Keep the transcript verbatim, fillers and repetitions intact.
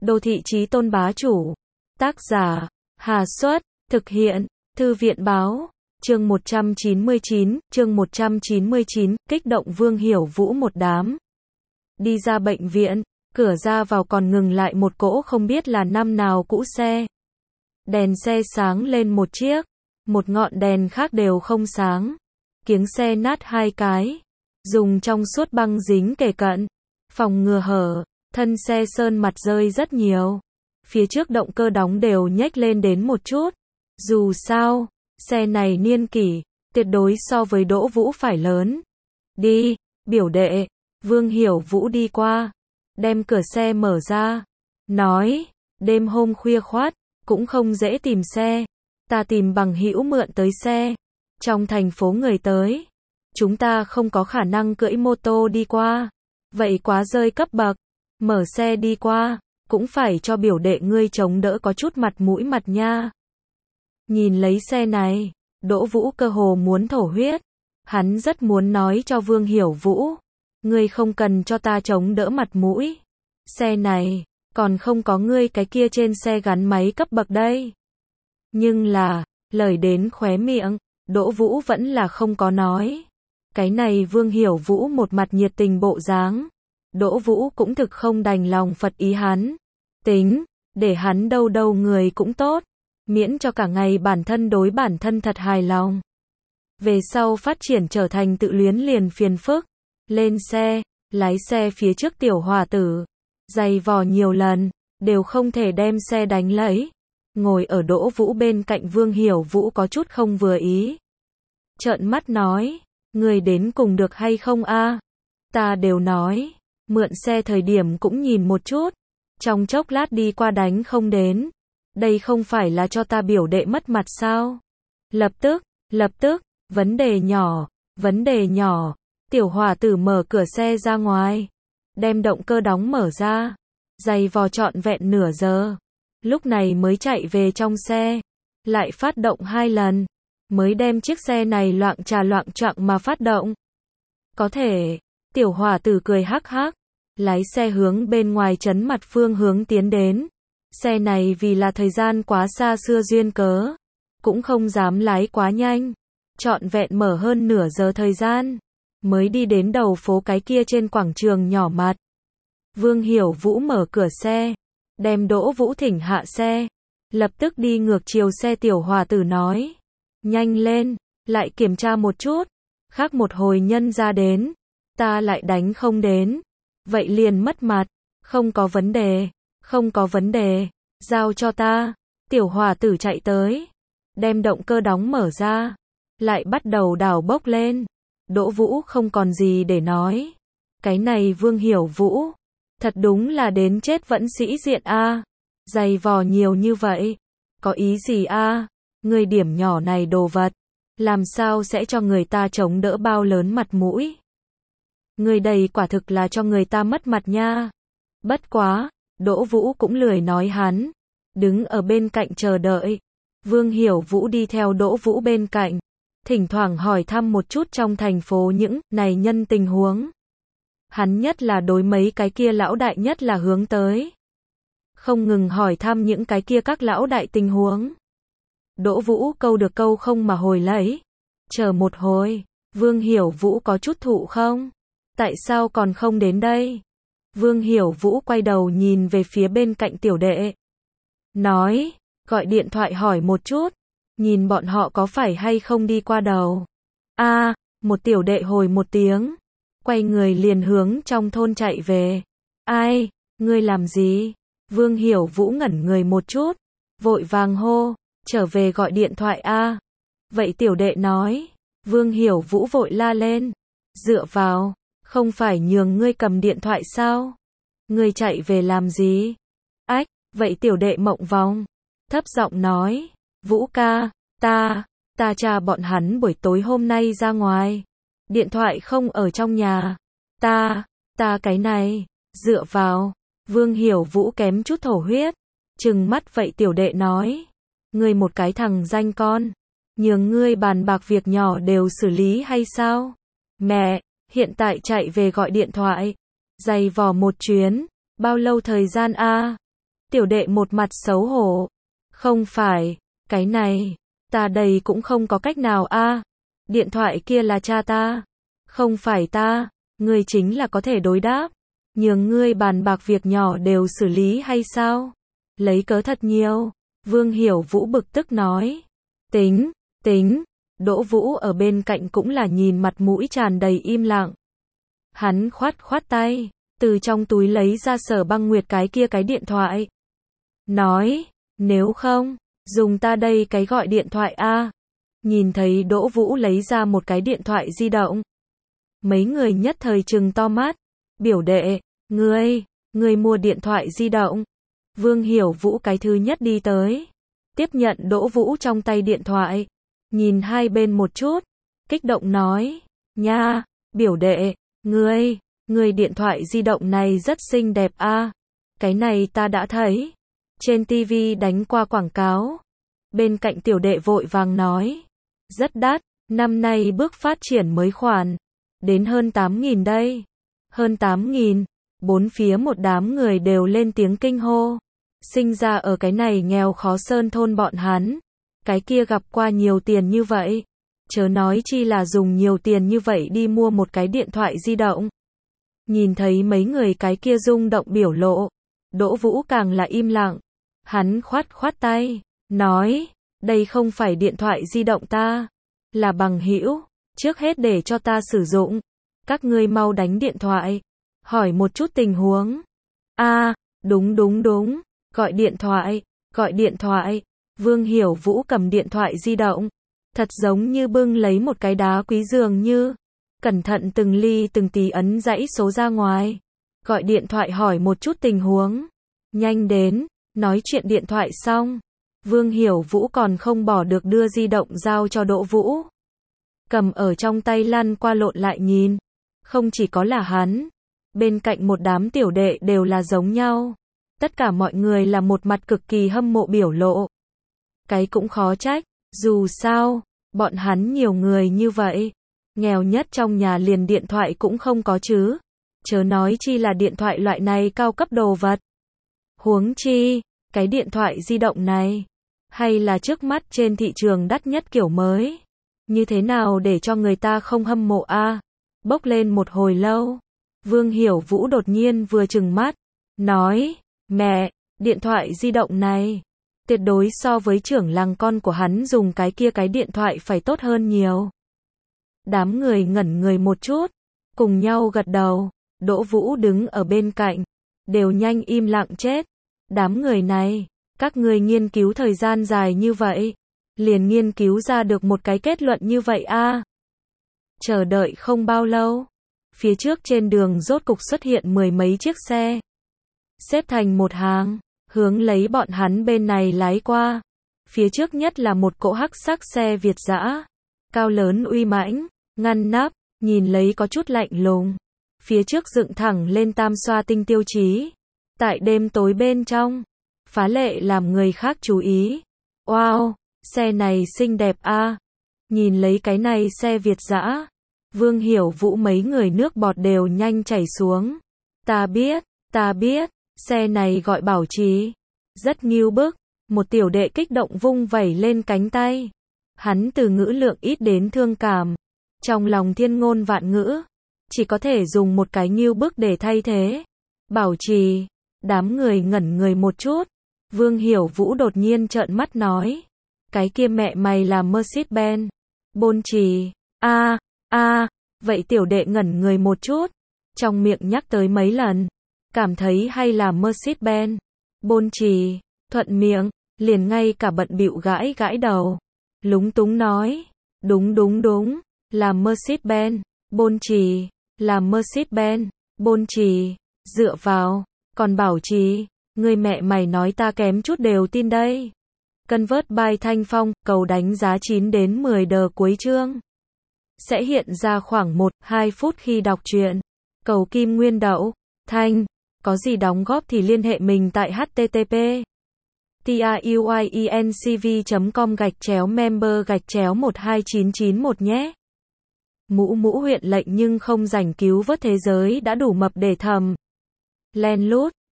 Đô thị chí tôn bá chủ. Tác giả, Hà Xuất, thực hiện, Thư viện báo. Chương một trăm chín mươi chín, chương một trăm chín mươi chín, kích động Vương Hiểu Vũ một đám. Đi ra bệnh viện, cửa ra vào còn ngừng lại một cỗ không biết là năm nào cũ xe. Đèn xe sáng lên một chiếc, một ngọn đèn khác đều không sáng. Kiếng xe nát hai cái, dùng trong suốt băng dính kề cận, phòng ngừa hở, thân xe sơn mặt rơi rất nhiều. Phía trước động cơ đóng đều nhếch lên đến một chút. Dù sao, xe này niên kỷ, tuyệt đối so với Đỗ Vũ phải lớn. Đi, biểu đệ. Vương Hiểu Vũ đi qua, đem cửa xe mở ra, nói, đêm hôm khuya khoắt, cũng không dễ tìm xe. Ta tìm bằng hữu mượn tới xe. Trong thành phố người tới, chúng ta không có khả năng cưỡi mô tô đi qua. Vậy quá rơi cấp bậc. Mở xe đi qua, cũng phải cho biểu đệ ngươi chống đỡ có chút mặt mũi mặt nha. Nhìn lấy xe này, Đỗ Vũ cơ hồ muốn thổ huyết. Hắn rất muốn nói cho Vương Hiểu Vũ, ngươi không cần cho ta chống đỡ mặt mũi. Xe này, còn không có ngươi cái kia trên xe gắn máy cấp bậc đây. Nhưng là, lời đến khóe miệng, Đỗ Vũ vẫn là không có nói. Cái này Vương Hiểu Vũ một mặt nhiệt tình bộ dáng. Đỗ Vũ cũng thực không đành lòng phật ý hắn. Tính, để hắn đâu đâu người cũng tốt. Miễn cho cả ngày bản thân đối bản thân thật hài lòng. Về sau phát triển trở thành tự luyến liền phiền phức. Lên xe, lái xe phía trước tiểu hòa tử. Giày vò nhiều lần, đều không thể đem xe đánh lấy. Ngồi ở Đỗ Vũ bên cạnh Vương Hiểu Vũ có chút không vừa ý. Trợn mắt nói, người đến cùng được hay không a? Ta đều nói, mượn xe thời điểm cũng nhìn một chút. Trong chốc lát đi qua đánh không đến. Đây không phải là cho ta biểu đệ mất mặt sao? Lập tức, lập tức, vấn đề nhỏ, vấn đề nhỏ. Tiểu hòa tử mở cửa xe ra ngoài, đem động cơ đóng mở ra, giày vò trọn vẹn nửa giờ. Lúc này mới chạy về trong xe, lại phát động hai lần, mới đem chiếc xe này loạng trà loạng choạng mà phát động. Có thể, tiểu hòa tử cười hắc hắc, lái xe hướng bên ngoài trấn mặt phương hướng tiến đến. Xe này vì là thời gian quá xa xưa duyên cớ, cũng không dám lái quá nhanh, trọn vẹn mở hơn nửa giờ thời gian, mới đi đến đầu phố cái kia trên quảng trường nhỏ mặt. Vương Hiểu Vũ mở cửa xe, đem Đỗ Vũ thỉnh hạ xe, lập tức đi ngược chiều xe tiểu hòa tử nói, nhanh lên, lại kiểm tra một chút, khác một hồi nhân ra đến, ta lại đánh không đến, vậy liền mất mặt. Không có vấn đề, không có vấn đề, giao cho ta. Tiểu hòa tử chạy tới, đem động cơ đóng mở ra, lại bắt đầu đào bốc lên. Đỗ Vũ không còn gì để nói. Cái này Vương Hiểu Vũ, thật đúng là đến chết vẫn sĩ diện a. Giày vò nhiều như vậy, có ý gì a? Người điểm nhỏ này đồ vật, làm sao sẽ cho người ta chống đỡ bao lớn mặt mũi? Người đầy quả thực là cho người ta mất mặt nha. Bất quá, Đỗ Vũ cũng lười nói hắn, đứng ở bên cạnh chờ đợi. Vương Hiểu Vũ đi theo Đỗ Vũ bên cạnh, thỉnh thoảng hỏi thăm một chút trong thành phố những này nhân tình huống. Hắn nhất là đối mấy cái kia lão đại nhất là hướng tới. Không ngừng hỏi thăm những cái kia các lão đại tình huống. Đỗ Vũ câu được câu không mà hồi lấy. Chờ một hồi, Vương Hiểu Vũ có chút thụ không? Tại sao còn không đến đây? Vương Hiểu Vũ quay đầu nhìn về phía bên cạnh tiểu đệ. Nói, gọi điện thoại hỏi một chút, nhìn bọn họ có phải hay không đi qua đầu. A, à, một tiểu đệ hồi một tiếng, quay người liền hướng trong thôn chạy về. Ai, ngươi làm gì? Vương Hiểu Vũ ngẩn người một chút, vội vàng hô, trở về gọi điện thoại a. À. Vậy tiểu đệ nói, Vương Hiểu Vũ vội la lên, dựa vào, không phải nhường ngươi cầm điện thoại sao? Ngươi chạy về làm gì? Ách, vậy tiểu đệ mộng vòng, thấp giọng nói, Vũ ca, ta, ta cha bọn hắn buổi tối hôm nay ra ngoài, điện thoại không ở trong nhà, ta, ta cái này, dựa vào. Vương Hiểu Vũ kém chút thổ huyết, trừng mắt vậy tiểu đệ nói, ngươi một cái thằng danh con, nhường ngươi bàn bạc việc nhỏ đều xử lý hay sao? Mẹ, hiện tại chạy về gọi điện thoại, giày vò một chuyến, bao lâu thời gian a? Tiểu đệ một mặt xấu hổ. Không phải, cái này, ta đây cũng không có cách nào a. Điện thoại kia là cha ta. Không phải ta, ngươi chính là có thể đối đáp. Nhường ngươi bàn bạc việc nhỏ đều xử lý hay sao? Lấy cớ thật nhiều. Vương Hiểu Vũ bực tức nói. Tính, tính. Đỗ Vũ ở bên cạnh cũng là nhìn mặt mũi tràn đầy im lặng. Hắn khoát khoát tay, từ trong túi lấy ra Sở Băng Nguyệt cái kia cái điện thoại. Nói, nếu không, dùng ta đây cái gọi điện thoại a. Nhìn thấy Đỗ Vũ lấy ra một cái điện thoại di động. Mấy người nhất thời trừng to mắt. Biểu đệ, ngươi, ngươi mua điện thoại di động. Vương Hiểu Vũ cái thứ nhất đi tới. Tiếp nhận Đỗ Vũ trong tay điện thoại. Nhìn hai bên một chút. Kích động nói. Nha, biểu đệ, ngươi, ngươi điện thoại di động này rất xinh đẹp a. Cái này ta đã thấy. Trên ti vi đánh qua quảng cáo. Bên cạnh tiểu đệ vội vàng nói. Rất đắt, năm nay bước phát triển mới khoản. Đến hơn tám nghìn đây. Hơn tám nghìn. Bốn phía một đám người đều lên tiếng kinh hô. Sinh ra ở cái này nghèo khó sơn thôn bọn hắn. Cái kia gặp qua nhiều tiền như vậy. Chớ nói chi là dùng nhiều tiền như vậy đi mua một cái điện thoại di động. Nhìn thấy mấy người cái kia rung động biểu lộ. Đỗ Vũ càng là im lặng. Hắn khoát khoát tay. Nói. Đây không phải điện thoại di động ta. Là bằng hữu. Trước hết để cho ta sử dụng. Các ngươi mau đánh điện thoại. Hỏi một chút tình huống. A, đúng đúng đúng. Gọi điện thoại. Gọi điện thoại. Vương Hiểu Vũ cầm điện thoại di động. Thật giống như bưng lấy một cái đá quý dường như. Cẩn thận từng ly từng tí ấn dãy số ra ngoài. Gọi điện thoại hỏi một chút tình huống. Nhanh đến. Nói chuyện điện thoại xong. Vương Hiểu Vũ còn không bỏ được đưa di động giao cho Đỗ Vũ. Cầm ở trong tay lăn qua lộn lại nhìn. Không chỉ có là hắn. Bên cạnh một đám tiểu đệ đều là giống nhau. Tất cả mọi người là một mặt cực kỳ hâm mộ biểu lộ. Cái cũng khó trách. Dù sao, bọn hắn nhiều người như vậy. Nghèo nhất trong nhà liền điện thoại cũng không có chứ. Chớ nói chi là điện thoại loại này cao cấp đồ vật. Huống chi, cái điện thoại di động này. Hay là trước mắt trên thị trường đắt nhất kiểu mới. Như thế nào để cho người ta không hâm mộ a? À? Bốc lên một hồi lâu. Vương Hiểu Vũ đột nhiên vừa trừng mắt. Nói, mẹ, điện thoại di động này. Tuyệt đối so với trưởng làng con của hắn dùng cái kia cái điện thoại phải tốt hơn nhiều. Đám người ngẩn người một chút. Cùng nhau gật đầu. Đỗ Vũ đứng ở bên cạnh. Đều nhanh im lặng chết. Đám người này. Các người nghiên cứu thời gian dài như vậy. Liền nghiên cứu ra được một cái kết luận như vậy a. À. Chờ đợi không bao lâu. Phía trước trên đường rốt cục xuất hiện mười mấy chiếc xe. Xếp thành một hàng. Hướng lấy bọn hắn bên này lái qua. Phía trước nhất là một cỗ hắc sắc xe Việt dã. Cao lớn uy mãnh. Ngăn nắp. Nhìn lấy có chút lạnh lùng. Phía trước dựng thẳng lên tam xoa tinh tiêu chí. Tại đêm tối bên trong. Phá lệ làm người khác chú ý. Wow, xe này xinh đẹp a. À. Nhìn lấy cái này xe Việt dã. Vương Hiểu Vũ mấy người nước bọt đều nhanh chảy xuống. Ta biết, ta biết, xe này gọi Bảo Trì. Rất nghiêu bức. Một tiểu đệ kích động vung vẩy lên cánh tay. Hắn từ ngữ lượng ít đến thương cảm. Trong lòng thiên ngôn vạn ngữ. Chỉ có thể dùng một cái nghiêu bức để thay thế. Bảo Trì. Đám người ngẩn người một chút. Vương Hiểu Vũ đột nhiên trợn mắt nói. Cái kia mẹ mày là Mercedes-Benz. Bôn Trì. A, a, vậy tiểu đệ ngẩn người một chút. Trong miệng nhắc tới mấy lần. Cảm thấy hay là Mercedes-Benz. Bôn Trì. Thuận miệng. Liền ngay cả bận bịu gãi gãi đầu. Lúng túng nói. Đúng đúng đúng. Là Mercedes-Benz. Bôn Trì. Là Mercedes-Benz. Bôn Trì. Dựa vào. Còn Bảo Trì. Người mẹ mày nói ta kém chút đều tin đây. Convert by Thanh Phong, cầu đánh giá chín đến mười đờ cuối chương. Sẽ hiện ra khoảng một đến hai phút khi đọc truyện. Cầu Kim Nguyên Đậu. Thanh. Có gì đóng góp thì liên hệ mình tại http truyencv chấm com gạch chéo member gạch chéo một hai chín chín một nhé. Mũ mũ huyện lệnh nhưng không rảnh cứu vớt thế giới đã đủ mập để thầm. Len lút.